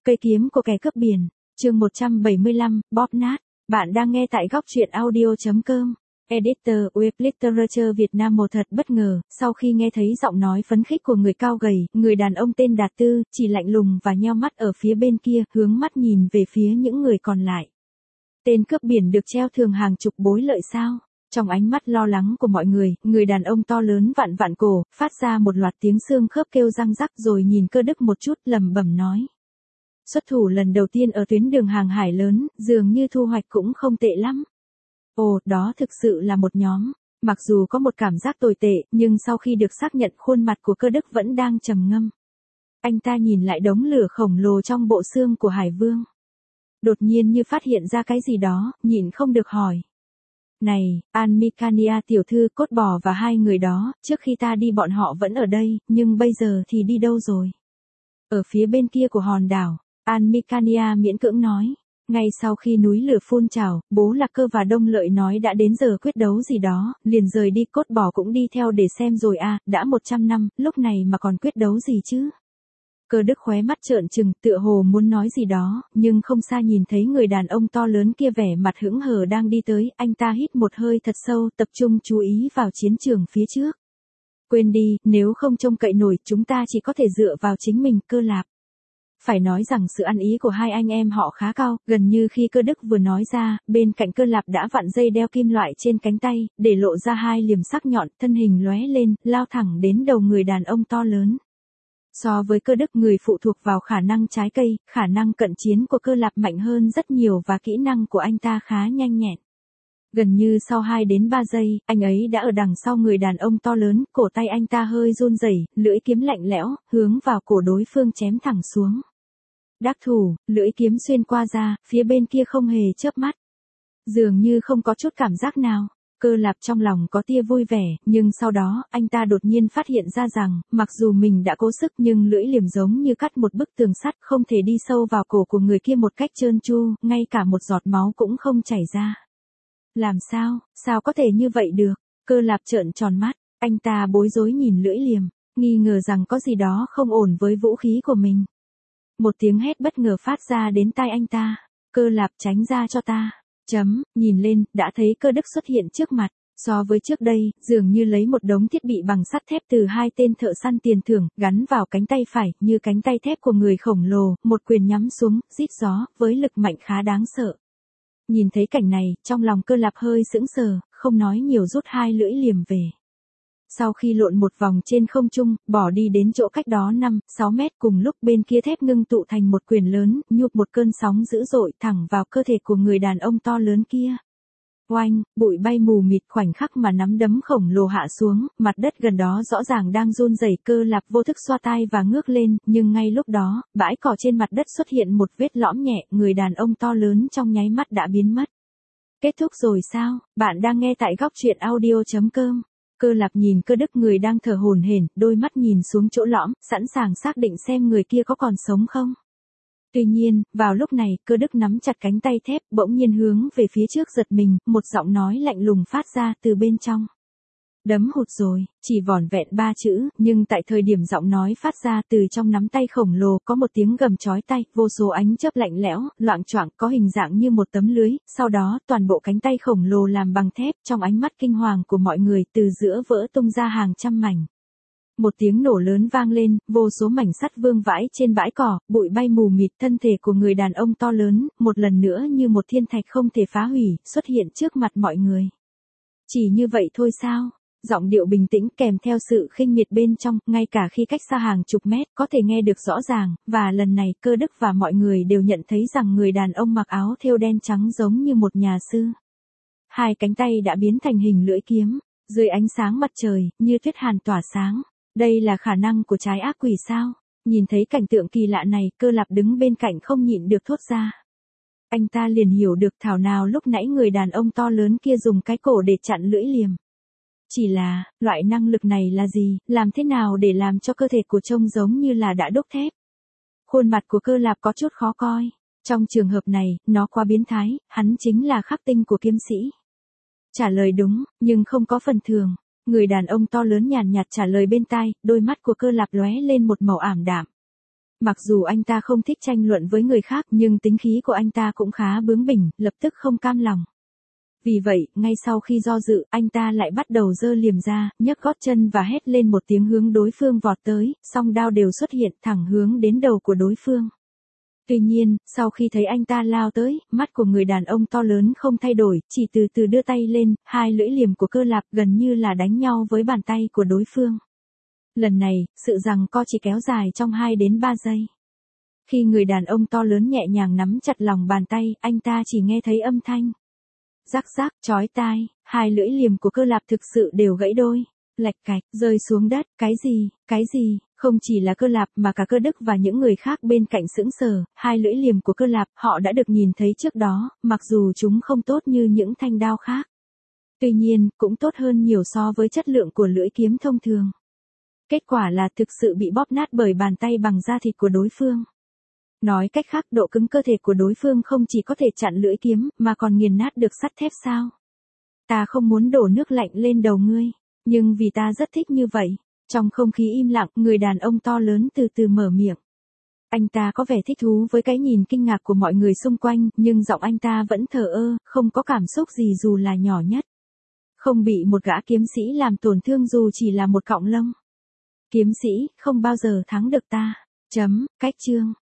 Cây kiếm của kẻ cướp biển, chương 175, bóp nát. Bạn đang nghe tại góc truyện audio.com. Editor Web Literature Việt Nam. Một thật bất ngờ, sau khi nghe thấy giọng nói phấn khích của người cao gầy, người đàn ông tên Đạt Tư, chỉ lạnh lùng và nheo mắt ở phía bên kia, hướng mắt nhìn về phía những người còn lại. Tên cướp biển được treo thưởng hàng chục bối lợi sao? Trong ánh mắt lo lắng của mọi người đàn ông to lớn vặn vặn cổ, phát ra một loạt tiếng xương khớp kêu răng rắc rồi nhìn Cơ Đức một chút, lẩm bẩm nói. Xuất thủ lần đầu tiên ở tuyến đường hàng hải lớn, dường như thu hoạch cũng không tệ lắm. Ồ, đó thực sự là một nhóm. Mặc dù có một cảm giác tồi tệ, nhưng sau khi được xác nhận khuôn mặt của Cơ Đức vẫn đang trầm ngâm. Anh ta nhìn lại đống lửa khổng lồ trong bộ xương của Hải Vương. Đột nhiên như phát hiện ra cái gì đó, nhịn không được hỏi. Này, Almicania tiểu thư, Cốt Bò và hai người đó, trước khi ta đi bọn họ vẫn ở đây, nhưng bây giờ thì đi đâu rồi? Ở phía bên kia của hòn đảo, Almicania miễn cưỡng nói. Ngay sau khi núi lửa phun trào, bố Lạc Cơ và Đông Lợi nói đã đến giờ quyết đấu gì đó, liền rời đi. Cốt Bò cũng đi theo để xem rồi à, đã 100 năm, lúc này mà còn quyết đấu gì chứ? Cơ Đức khóe mắt trợn trừng, tựa hồ muốn nói gì đó, nhưng không xa nhìn thấy người đàn ông to lớn kia vẻ mặt hững hờ đang đi tới, anh ta hít một hơi thật sâu, tập trung chú ý vào chiến trường phía trước. Quên đi, nếu không trông cậy nổi, chúng ta chỉ có thể dựa vào chính mình. Cơ Lạp. Phải nói rằng sự ăn ý của hai anh em họ khá cao, gần như khi Cơ Đức vừa nói ra, bên cạnh Cơ Lạp đã vặn dây đeo kim loại trên cánh tay, để lộ ra hai liềm sắc nhọn, thân hình lóe lên, lao thẳng đến đầu người đàn ông to lớn. So với Cơ Đức, người phụ thuộc vào khả năng trái cây, khả năng cận chiến của Cơ Lạp mạnh hơn rất nhiều và kỹ năng của anh ta khá nhanh nhẹn. Gần như sau 2 đến 3 giây, anh ấy đã ở đằng sau người đàn ông to lớn, cổ tay anh ta hơi run rẩy, lưỡi kiếm lạnh lẽo, hướng vào cổ đối phương chém thẳng xuống. Đắc thủ, lưỡi kiếm xuyên qua ra, phía bên kia không hề chớp mắt. Dường như không có chút cảm giác nào. Cơ Lạp trong lòng có tia vui vẻ, nhưng sau đó, anh ta đột nhiên phát hiện ra rằng, mặc dù mình đã cố sức nhưng lưỡi liềm giống như cắt một bức tường sắt, không thể đi sâu vào cổ của người kia một cách trơn tru, ngay cả một giọt máu cũng không chảy ra. Làm sao, sao có thể như vậy được? Cơ Lạp trợn tròn mắt, anh ta bối rối nhìn lưỡi liềm, nghi ngờ rằng có gì đó không ổn với vũ khí của mình. Một tiếng hét bất ngờ phát ra đến tai anh ta. Cơ Lạp, tránh ra cho ta. Nhìn lên, đã thấy Cơ Đức xuất hiện trước mặt. So với trước đây, dường như lấy một đống thiết bị bằng sắt thép từ 2 tên thợ săn tiền thưởng, gắn vào cánh tay phải, như cánh tay thép của người khổng lồ, một quyền nhắm xuống, rít gió, với lực mạnh khá đáng sợ. Nhìn thấy cảnh này, trong lòng Cơ Lạp hơi sững sờ, không nói nhiều rút 2 lưỡi liềm về. Sau khi lộn một vòng trên không trung, bỏ đi đến chỗ cách đó 5-6 mét, cùng lúc bên kia thép ngưng tụ thành một quyền lớn, nhụp một cơn sóng dữ dội thẳng vào cơ thể của người đàn ông to lớn kia. Oanh, bụi bay mù mịt, khoảnh khắc mà nắm đấm khổng lồ hạ xuống, mặt đất gần đó rõ ràng đang run rẩy. Cơ Lạp vô thức xoa tai và ngước lên, nhưng ngay lúc đó, bãi cỏ trên mặt đất xuất hiện một vết lõm nhẹ, người đàn ông to lớn trong nháy mắt đã biến mất. Kết thúc rồi sao? Bạn đang nghe tại góc truyện audio.com. Cơ Lạp nhìn Cơ Đức, người đang thở hổn hển, đôi mắt nhìn xuống chỗ lõm, sẵn sàng xác định xem người kia có còn sống không. Tuy nhiên, vào lúc này, Cơ Đức nắm chặt cánh tay thép, bỗng nhiên hướng về phía trước giật mình, một giọng nói lạnh lùng phát ra từ bên trong. Đấm hụt rồi, chỉ vỏn vẹn 3 chữ, nhưng tại thời điểm giọng nói phát ra từ trong nắm tay khổng lồ, có một tiếng gầm chói tai, vô số ánh chớp lạnh lẽo, loạng choạng, có hình dạng như một tấm lưới, sau đó, toàn bộ cánh tay khổng lồ làm bằng thép, trong ánh mắt kinh hoàng của mọi người, từ giữa vỡ tung ra hàng trăm mảnh. Một tiếng nổ lớn vang lên, vô số mảnh sắt vương vãi trên bãi cỏ, bụi bay mù mịt, thân thể của người đàn ông to lớn, một lần nữa như một thiên thạch không thể phá hủy, xuất hiện trước mặt mọi người. Chỉ như vậy thôi sao? Giọng điệu bình tĩnh kèm theo sự khinh miệt bên trong, ngay cả khi cách xa hàng chục mét, có thể nghe được rõ ràng, và lần này Cơ Đức và mọi người đều nhận thấy rằng người đàn ông mặc áo thêu đen trắng giống như một nhà sư. 2 cánh tay đã biến thành hình lưỡi kiếm, dưới ánh sáng mặt trời, như tuyết hàn tỏa sáng. Đây là khả năng của trái ác quỷ sao? Nhìn thấy cảnh tượng kỳ lạ này, Cơ Lạp đứng bên cạnh không nhịn được thốt ra. Anh ta liền hiểu được thảo nào lúc nãy người đàn ông to lớn kia dùng cái cổ để chặn lưỡi liềm. Chỉ là, loại năng lực này là gì, làm thế nào để làm cho cơ thể của trông giống như là đã đúc thép? Khuôn mặt của Cơ Lạp có chút khó coi. Trong trường hợp này, nó quá biến thái, hắn chính là khắc tinh của kiếm sĩ. Trả lời đúng, nhưng không có phần thường. Người đàn ông to lớn nhàn nhạt trả lời bên tai, đôi mắt của Cơ Lạp lóe lên một màu ảm đạm. Mặc dù anh ta không thích tranh luận với người khác nhưng tính khí của anh ta cũng khá bướng bỉnh, lập tức không cam lòng. Vì vậy, ngay sau khi do dự, anh ta lại bắt đầu giơ liềm ra, nhấc gót chân và hét lên một tiếng hướng đối phương vọt tới, song đao đều xuất hiện thẳng hướng đến đầu của đối phương. Tuy nhiên, sau khi thấy anh ta lao tới, mắt của người đàn ông to lớn không thay đổi, chỉ từ từ đưa tay lên, hai lưỡi liềm của Cơ Lạp gần như là đánh nhau với bàn tay của đối phương. Lần này, sự giằng co chỉ kéo dài trong 2 đến 3 giây. Khi người đàn ông to lớn nhẹ nhàng nắm chặt lòng bàn tay, anh ta chỉ nghe thấy âm thanh rắc rắc, chói tai, hai lưỡi liềm của Cơ Lạp thực sự đều gãy đôi, lạch cạch, rơi xuống đất, cái gì, không chỉ là Cơ Lạp mà cả Cơ Đức và những người khác bên cạnh sững sờ, hai lưỡi liềm của Cơ Lạp họ đã được nhìn thấy trước đó, mặc dù chúng không tốt như những thanh đao khác. Tuy nhiên, cũng tốt hơn nhiều so với chất lượng của lưỡi kiếm thông thường. Kết quả là thực sự bị bóp nát bởi bàn tay bằng da thịt của đối phương. Nói cách khác, độ cứng cơ thể của đối phương không chỉ có thể chặn lưỡi kiếm, mà còn nghiền nát được sắt thép sao? Ta không muốn đổ nước lạnh lên đầu ngươi, nhưng vì ta rất thích như vậy. Trong không khí im lặng, người đàn ông to lớn từ từ mở miệng. Anh ta có vẻ thích thú với cái nhìn kinh ngạc của mọi người xung quanh, nhưng giọng anh ta vẫn thờ ơ, không có cảm xúc gì dù là nhỏ nhất. Không bị một gã kiếm sĩ làm tổn thương dù chỉ là một cọng lông. Kiếm sĩ, không bao giờ thắng được ta. Cách chương.